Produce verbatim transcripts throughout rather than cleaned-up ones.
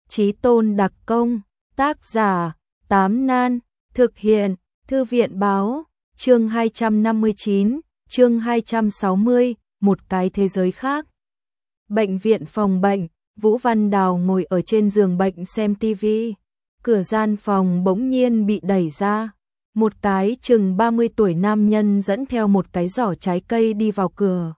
Chí tôn đặc công, tác giả, Tám Nan, thực hiện, Thư viện báo, chương hai trăm năm mươi chín, chương hai trăm sáu mươi, một cái thế giới khác. Bệnh viện phòng bệnh, Vũ Văn Đào ngồi ở trên giường bệnh xem tivi. Cửa gian phòng bỗng nhiên bị đẩy ra. Một cái chừng ba mươi tuổi nam nhân dẫn theo một cái giỏ trái cây đi vào cửa.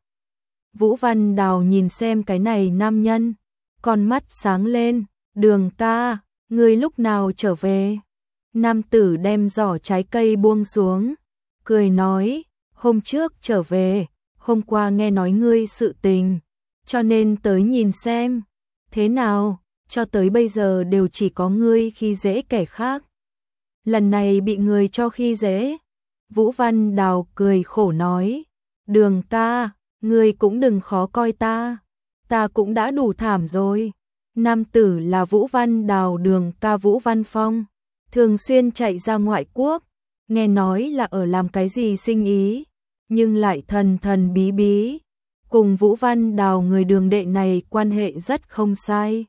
Vũ Văn Đào nhìn xem cái này nam nhân, con mắt sáng lên, Đường ca, ngươi lúc nào trở về? Nam tử đem giỏ trái cây buông xuống, cười nói, hôm trước trở về, hôm qua nghe nói ngươi sự tình, cho nên tới nhìn xem, thế nào, cho tới bây giờ đều chỉ có ngươi khi dễ kẻ khác. Lần này bị người cho khi dễ. Vũ Văn Đào cười khổ nói, Đường ca, ngươi cũng đừng khó coi ta, ta cũng đã đủ thảm rồi. Nam tử là Vũ Văn Đào, Đường ca Vũ Văn Phong, thường xuyên chạy ra ngoại quốc, nghe nói là ở làm cái gì sinh ý, nhưng lại thần thần bí bí, cùng Vũ Văn Đào người Đường đệ này quan hệ rất không sai.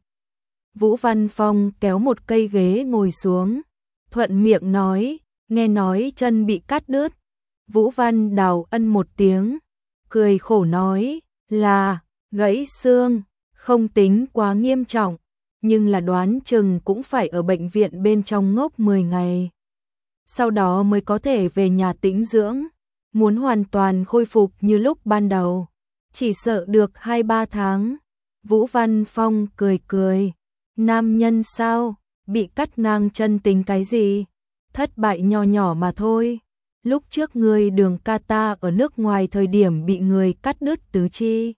Vũ Văn Phong kéo một cây ghế ngồi xuống, thuận miệng nói, nghe nói chân bị cắt đứt. Vũ Văn Đào ân một tiếng, cười khổ nói, là gãy xương, không tính quá nghiêm trọng, nhưng là đoán chừng cũng phải ở bệnh viện bên trong ngốc mười ngày. Sau đó mới có thể về nhà tĩnh dưỡng, muốn hoàn toàn khôi phục như lúc ban đầu, chỉ sợ được hai ba tháng. Vũ Văn Phong cười cười, nam nhân sao, bị cắt ngang chân tính cái gì, thất bại nho nhỏ mà thôi. Lúc trước người Đường ca ta ở nước ngoài thời điểm bị người cắt đứt tứ chi,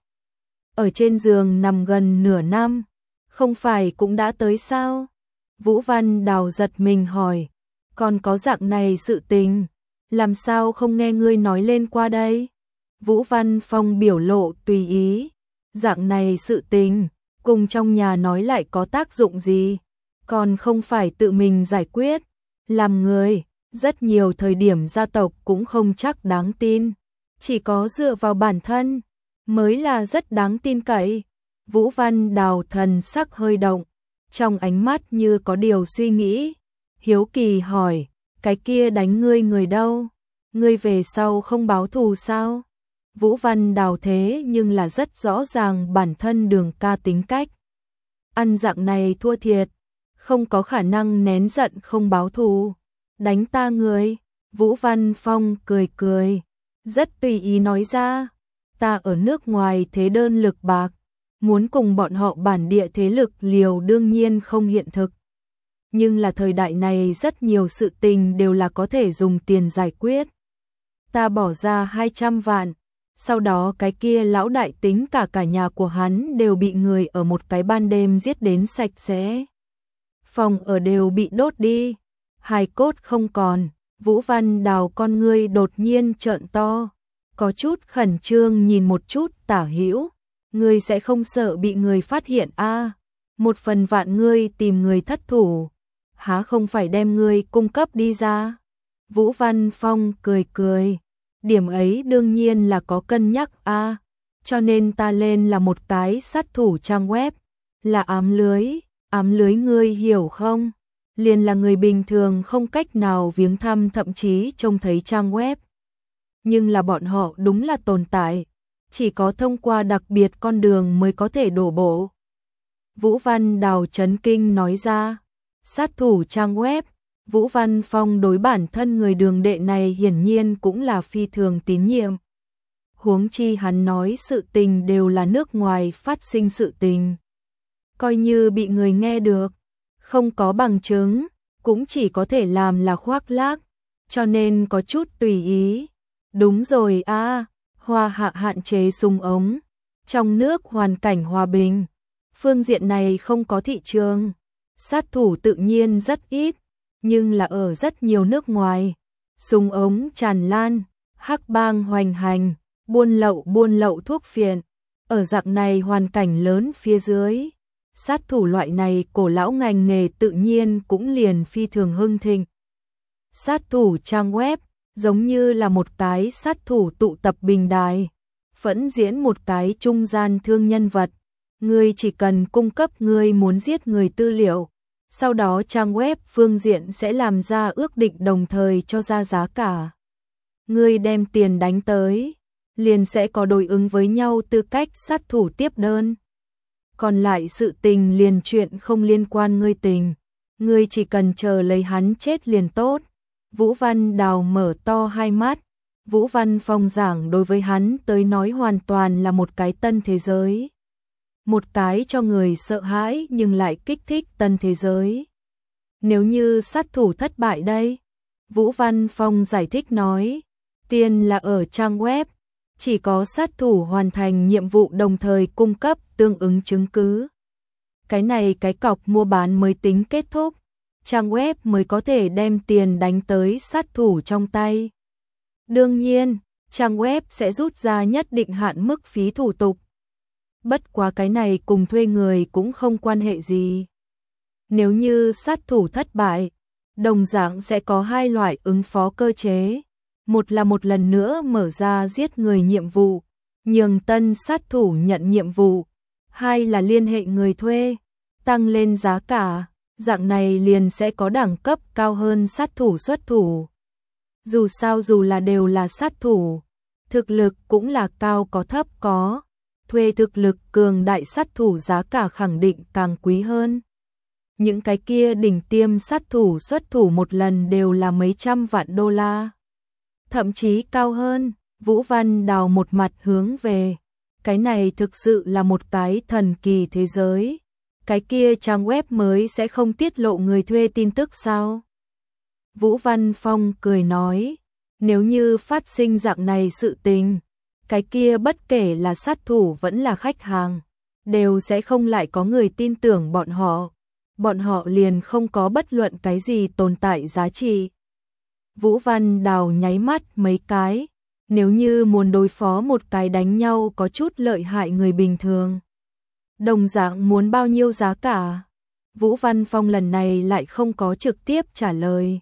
ở trên giường nằm gần nửa năm, không phải cũng đã tới sao? Vũ Văn Đào giật mình hỏi, còn có dạng này sự tình, làm sao không nghe ngươi nói lên qua đây? Vũ Văn Phong biểu lộ tùy ý, dạng này sự tình, cùng trong nhà nói lại có tác dụng gì, còn không phải tự mình giải quyết, làm người, rất nhiều thời điểm gia tộc cũng không chắc đáng tin, chỉ có dựa vào bản thân mới là rất đáng tin cậy. Vũ Văn Đào thần sắc hơi động, trong ánh mắt như có điều suy nghĩ, hiếu kỳ hỏi, cái kia đánh ngươi người đâu? Ngươi về sau không báo thù sao? Vũ Văn Đào thế nhưng là rất rõ ràng bản thân Đường ca tính cách. Ăn dạng này thua thiệt, không có khả năng nén giận không báo thù. Đánh ta người, Vũ Văn Phong cười cười, rất tùy ý nói ra, ta ở nước ngoài thế đơn lực bạc, muốn cùng bọn họ bản địa thế lực liều đương nhiên không hiện thực. Nhưng là thời đại này rất nhiều sự tình đều là có thể dùng tiền giải quyết. Ta bỏ ra hai trăm vạn, sau đó cái kia lão đại tính cả cả nhà của hắn đều bị người ở một cái ban đêm giết đến sạch sẽ. Phòng ở đều bị đốt đi, hài cốt không còn. Vũ Văn Đào con ngươi đột nhiên trợn to, có chút khẩn trương nhìn một chút Tả Hữu, ngươi sẽ không sợ bị người phát hiện a? À, một phần vạn ngươi tìm người thất thủ, há không phải đem ngươi cung cấp đi ra? Vũ Văn Phong cười cười, điểm ấy đương nhiên là có cân nhắc a, à, cho nên ta lên là một cái sát thủ trang web, là ám lưới, ám lưới ngươi hiểu không? Liền là người bình thường không cách nào viếng thăm thậm chí trông thấy trang web. Nhưng là bọn họ đúng là tồn tại, chỉ có thông qua đặc biệt con đường mới có thể đổ bộ. Vũ Văn Đào chấn kinh nói ra, sát thủ trang web, Vũ Văn Phong đối bản thân người Đường đệ này hiển nhiên cũng là phi thường tín nhiệm. Huống chi hắn nói sự tình đều là nước ngoài phát sinh sự tình. Coi như bị người nghe được, không có bằng chứng, cũng chỉ có thể làm là khoác lác, cho nên có chút tùy ý. Đúng rồi a, à, Hoa Hạ hạn chế súng ống, trong nước hoàn cảnh hòa bình, phương diện này không có thị trường, sát thủ tự nhiên rất ít, nhưng là ở rất nhiều nước ngoài, súng ống tràn lan, hắc bang hoành hành, buôn lậu buôn lậu thuốc phiện, ở dạng này hoàn cảnh lớn phía dưới. Sát thủ loại này cổ lão ngành nghề tự nhiên cũng liền phi thường hưng thịnh. Sát thủ trang web giống như là một cái sát thủ tụ tập bình đài, phẫn diễn một cái trung gian thương nhân vật, Ngươi chỉ cần cung cấp ngươi muốn giết người tư liệu, sau đó trang web phương diện sẽ làm ra ước định đồng thời cho ra giá cả. Ngươi đem tiền đánh tới, liền sẽ có đối ứng với nhau tư cách sát thủ tiếp đơn. Còn lại sự tình liền chuyện không liên quan ngươi tình, ngươi chỉ cần chờ lấy hắn chết liền tốt. Vũ Văn Đào mở to hai mắt, Vũ Văn Phong giảng đối với hắn tới nói hoàn toàn là một cái tân thế giới. Một cái cho người sợ hãi nhưng lại kích thích tân thế giới. Nếu như sát thủ thất bại đây, Vũ Văn Phong giải thích nói, tiền là ở trang web, chỉ có sát thủ hoàn thành nhiệm vụ đồng thời cung cấp tương ứng chứng cứ. Cái này cái cọc mua bán mới tính kết thúc, trang web mới có thể đem tiền đánh tới sát thủ trong tay. Đương nhiên, trang web sẽ rút ra nhất định hạn mức phí thủ tục. Bất quá cái này cùng thuê người cũng không quan hệ gì. Nếu như sát thủ thất bại, đồng dạng sẽ có hai loại ứng phó cơ chế. Một là một lần nữa mở ra giết người nhiệm vụ, nhường tân sát thủ nhận nhiệm vụ. Hai là liên hệ người thuê, tăng lên giá cả, dạng này liền sẽ có đẳng cấp cao hơn sát thủ xuất thủ. Dù sao dù là đều là sát thủ, thực lực cũng là cao có thấp có. Thuê thực lực cường đại sát thủ giá cả khẳng định càng quý hơn. Những cái kia đỉnh tiêm sát thủ xuất thủ một lần đều là mấy trăm vạn đô la. Thậm chí cao hơn. Vũ Văn Đào một mặt hướng về. Cái này thực sự là một cái thần kỳ thế giới. Cái kia trang web mới sẽ không tiết lộ người thuê tin tức sao? Vũ Văn Phong cười nói, nếu như phát sinh dạng này sự tình, cái kia bất kể là sát thủ vẫn là khách hàng, đều sẽ không lại có người tin tưởng bọn họ. Bọn họ liền không có bất luận cái gì tồn tại giá trị. Vũ Văn Đào nháy mắt mấy cái, nếu như muốn đối phó một cái đánh nhau có chút lợi hại người bình thường. Đồng dạng muốn bao nhiêu giá cả? Vũ Văn Phong lần này lại không có trực tiếp trả lời,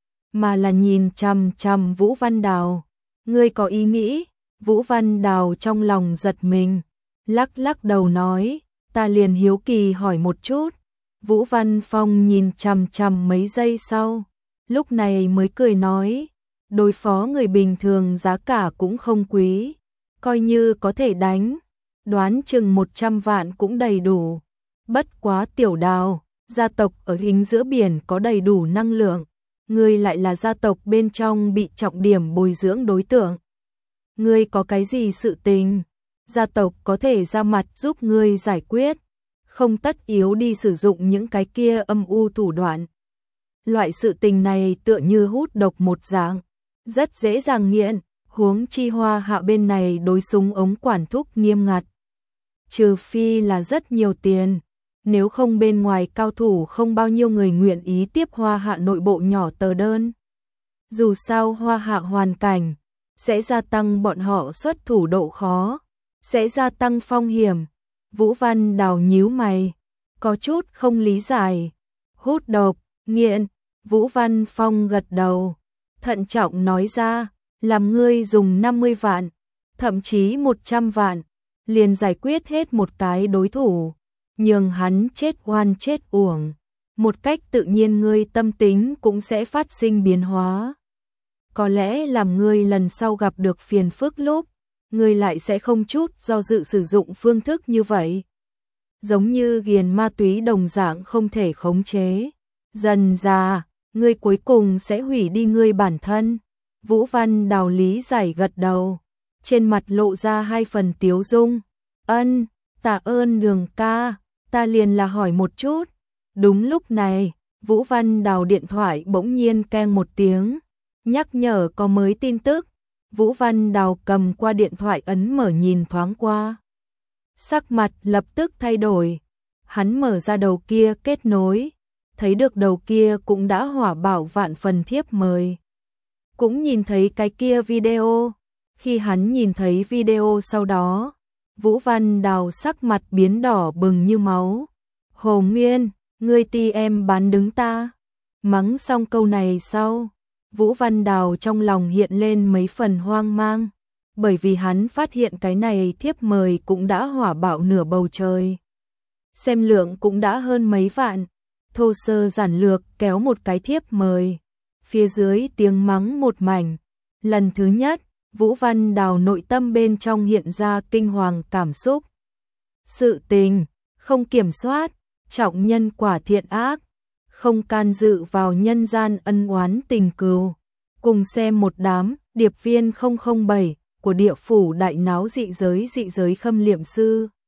mà là nhìn chằm chằm Vũ Văn Đào. Ngươi có ý nghĩ? Vũ Văn Đào trong lòng giật mình, lắc lắc đầu nói, ta liền hiếu kỳ hỏi một chút. Vũ Văn Phong nhìn chằm chằm mấy giây sau, lúc này mới cười nói, đối phó người bình thường giá cả cũng không quý, coi như có thể đánh, đoán chừng một trăm vạn cũng đầy đủ. Bất quá Tiểu Đào, gia tộc ở hình giữa biển có đầy đủ năng lượng, ngươi lại là gia tộc bên trong bị trọng điểm bồi dưỡng đối tượng. Ngươi có cái gì sự tình, gia tộc có thể ra mặt giúp ngươi giải quyết, không tất yếu đi sử dụng những cái kia âm u thủ đoạn. Loại sự tình này tựa như hút độc một dạng, rất dễ dàng nghiện, huống chi Hoa Hạ bên này đối súng ống quản thúc nghiêm ngặt. Trừ phi là rất nhiều tiền, nếu không bên ngoài cao thủ không bao nhiêu người nguyện ý tiếp Hoa Hạ nội bộ nhỏ tờ đơn. Dù sao Hoa Hạ hoàn cảnh sẽ gia tăng bọn họ xuất thủ độ khó, sẽ gia tăng phong hiểm. Vũ Văn Đào nhíu mày, có chút không lý giải. Hút độc, nghiện. Vũ Văn Phong gật đầu, thận trọng nói ra, làm ngươi dùng năm mươi vạn, thậm chí một trăm vạn, liền giải quyết hết một cái đối thủ, nhường hắn chết oan chết uổng. Một cách tự nhiên ngươi tâm tính cũng sẽ phát sinh biến hóa. Có lẽ làm ngươi lần sau gặp được phiền phức lúc, ngươi lại sẽ không chút do dự sử dụng phương thức như vậy. Giống như ghiền ma túy đồng dạng không thể khống chế. Dần dà, ngươi cuối cùng sẽ hủy đi ngươi bản thân. Vũ Văn Đào lý giải gật đầu, trên mặt lộ ra hai phần tiếu dung. Ân, tạ ơn Đường ca, ta liền là hỏi một chút. Đúng lúc này, Vũ Văn Đào điện thoại bỗng nhiên keng một tiếng, nhắc nhở có mới tin tức. Vũ Văn Đào cầm qua điện thoại ấn mở nhìn thoáng qua. Sắc mặt lập tức thay đổi. Hắn mở ra đầu kia kết nối, thấy được đầu kia cũng đã hỏa bảo vạn phần thiếp mời. Cũng nhìn thấy cái kia video. Khi hắn nhìn thấy video sau đó, Vũ Văn Đào sắc mặt biến đỏ bừng như máu. Hồ Nguyên, ngươi ti em bán đứng ta. Mắng xong câu này sau, Vũ Văn Đào trong lòng hiện lên mấy phần hoang mang, bởi vì hắn phát hiện cái này thiếp mời cũng đã hỏa bạo nửa bầu trời. xem lượng cũng đã hơn mấy vạn. Thô sơ giản lược kéo một cái thiếp mời. Phía dưới tiếng mắng một mảnh. Lần thứ nhất, Vũ Văn Đào nội tâm bên trong hiện ra kinh hoàng cảm xúc. Sự tình, không kiểm soát, trọng nhân quả thiện ác, không can dự vào nhân gian ân oán tình cừu. Cùng xem một đám, điệp viên không không bảy của địa phủ đại náo dị giới dị giới khâm liệm sư.